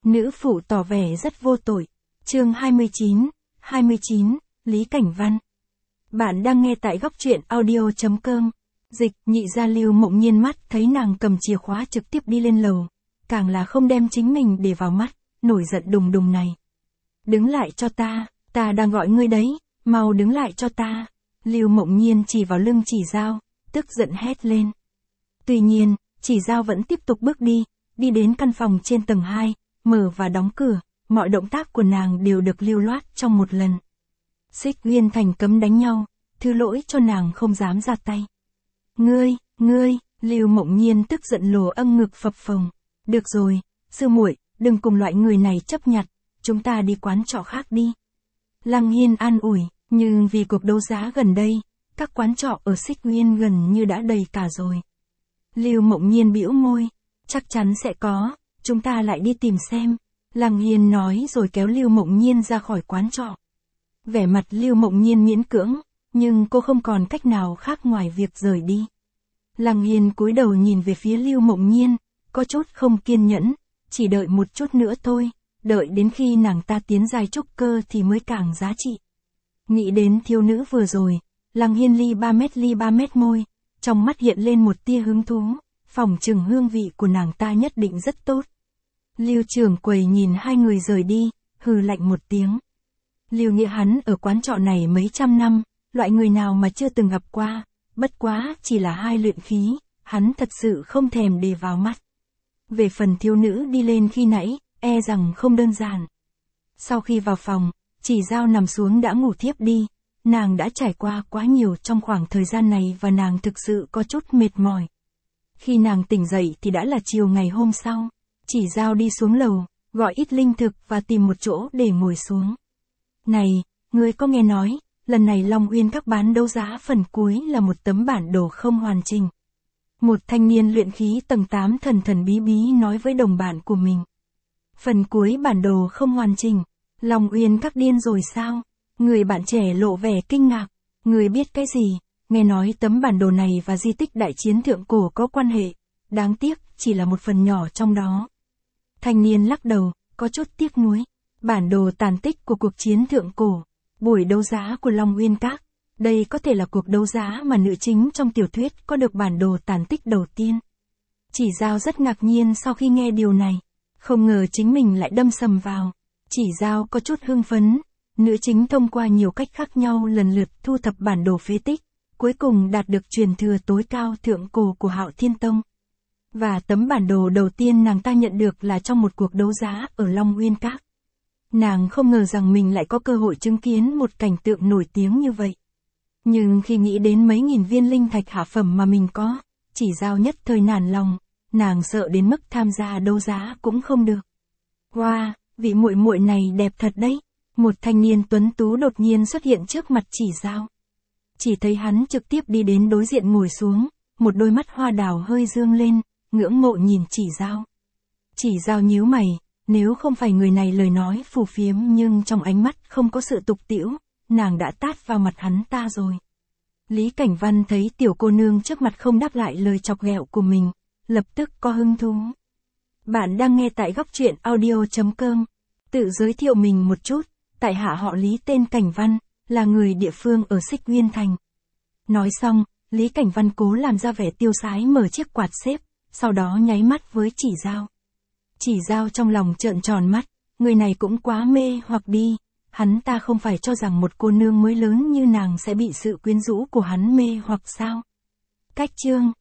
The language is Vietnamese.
Nữ phụ tỏ vẻ rất vô tội. Chương 29, Lý Cảnh Văn. Bạn đang nghe tại góc truyện audio.com. Dịch, nhị gia Lưu Mộng Nhiên mắt thấy nàng cầm chìa khóa trực tiếp đi lên lầu. Càng là không đem chính mình để vào mắt, nổi giận đùng đùng này. Đứng lại cho ta đang gọi ngươi đấy, mau đứng lại cho ta. Lưu Mộng Nhiên chỉ vào lưng Chỉ Dao, tức giận hét lên. Tuy nhiên, Chỉ Dao vẫn tiếp tục bước đi đến căn phòng trên tầng 2, mở và đóng cửa, mọi động tác của nàng đều được lưu loát trong một lần. Xích Uyên Thành cấm đánh nhau, thứ lỗi cho nàng không dám ra tay. Ngươi, Lưu Mộng Nhiên tức giận lồ âm ngực phập phồng. Được rồi, sư muội, đừng cùng loại người này chấp nhặt, chúng ta đi quán trọ khác đi. Lăng Hiên an ủi, nhưng vì cuộc đấu giá gần đây, các quán trọ ở Xích Uyên gần như đã đầy cả rồi. Lưu Mộng Nhiên bĩu môi, chắc chắn sẽ có, chúng ta lại đi tìm xem. Lăng Hiên nói rồi kéo Lưu Mộng Nhiên ra khỏi quán trọ. Vẻ mặt Lưu Mộng Nhiên miễn cưỡng, nhưng cô không còn cách nào khác ngoài việc rời đi. Lăng Hiên cúi đầu nhìn về phía Lưu Mộng Nhiên, có chút không kiên nhẫn, chỉ đợi một chút nữa thôi, đợi đến khi nàng ta tiến giai trúc cơ thì mới càng giá trị. Nghĩ đến thiếu nữ vừa rồi, Lăng Hiên ly 3 mét môi, trong mắt hiện lên một tia hứng thú, phỏng chừng hương vị của nàng ta nhất định rất tốt. Lưu trưởng quầy nhìn hai người rời đi, hừ lạnh một tiếng. Lưu Nghĩa hắn ở quán trọ này mấy trăm năm, loại người nào mà chưa từng gặp qua, bất quá chỉ là hai luyện khí, hắn thật sự không thèm để vào mắt. Về phần thiếu nữ đi lên khi nãy, e rằng không đơn giản. Sau khi vào phòng, Chỉ Dao nằm xuống đã ngủ thiếp đi, nàng đã trải qua quá nhiều trong khoảng thời gian này và nàng thực sự có chút mệt mỏi. Khi nàng tỉnh dậy thì đã là chiều ngày hôm sau, Chỉ Dao đi xuống lầu, gọi ít linh thực và tìm một chỗ để ngồi xuống. Này, ngươi có nghe nói, lần này Long Uyên các bán đấu giá phần cuối là một tấm bản đồ không hoàn chỉnh. Một thanh niên luyện khí tầng 8 thần bí bí nói với đồng bạn của mình. Phần cuối bản đồ không hoàn chỉnh, Long Uyên các điên rồi sao? Người bạn trẻ lộ vẻ kinh ngạc. Người biết cái gì? Nghe nói tấm bản đồ này và di tích đại chiến thượng cổ có quan hệ. Đáng tiếc, chỉ là một phần nhỏ trong đó. Thanh niên lắc đầu, có chút tiếc nuối. Bản đồ tàn tích của cuộc chiến thượng cổ. Buổi đấu giá của Long Uyên Các. Đây có thể là cuộc đấu giá mà nữ chính trong tiểu thuyết có được bản đồ tàn tích đầu tiên. Chỉ Dao rất ngạc nhiên sau khi nghe điều này. Không ngờ chính mình lại đâm sầm vào. Chỉ Dao có chút hưng phấn. Nữ chính thông qua nhiều cách khác nhau lần lượt thu thập bản đồ phế tích, cuối cùng đạt được truyền thừa tối cao thượng cổ của Hạo Thiên Tông. Và tấm bản đồ đầu tiên nàng ta nhận được là trong một cuộc đấu giá ở Long Uyên Các. Nàng không ngờ rằng mình lại có cơ hội chứng kiến một cảnh tượng nổi tiếng như vậy. Nhưng khi nghĩ đến mấy nghìn viên linh thạch hạ phẩm mà mình có, Chỉ Dao nhất thời nản lòng, nàng sợ đến mức tham gia đấu giá cũng không được. Wow, vị muội muội này đẹp thật đấy. Một thanh niên tuấn tú đột nhiên xuất hiện trước mặt Chỉ Dao. Chỉ thấy hắn trực tiếp đi đến đối diện ngồi xuống, một đôi mắt hoa đào hơi dương lên, ngưỡng mộ nhìn Chỉ Dao. Chỉ Dao nhíu mày, nếu không phải người này lời nói phù phiếm nhưng trong ánh mắt không có sự tục tĩu, nàng đã tát vào mặt hắn ta rồi. Lý Cảnh Văn thấy tiểu cô nương trước mặt không đáp lại lời chọc ghẹo của mình, lập tức có hứng thú. Bạn đang nghe tại góc truyện audio.com. Tự giới thiệu mình một chút, tại hạ họ Lý tên Cảnh Văn, là người địa phương ở Xích Uyên Thành. Nói xong, Lý Cảnh Văn cố làm ra vẻ tiêu sái mở chiếc quạt xếp, sau đó nháy mắt với Chỉ Dao. Chỉ Dao trong lòng trợn tròn mắt, người này cũng quá mê hoặc đi, hắn ta không phải cho rằng một cô nương mới lớn như nàng sẽ bị sự quyến rũ của hắn mê hoặc sao? Cách chương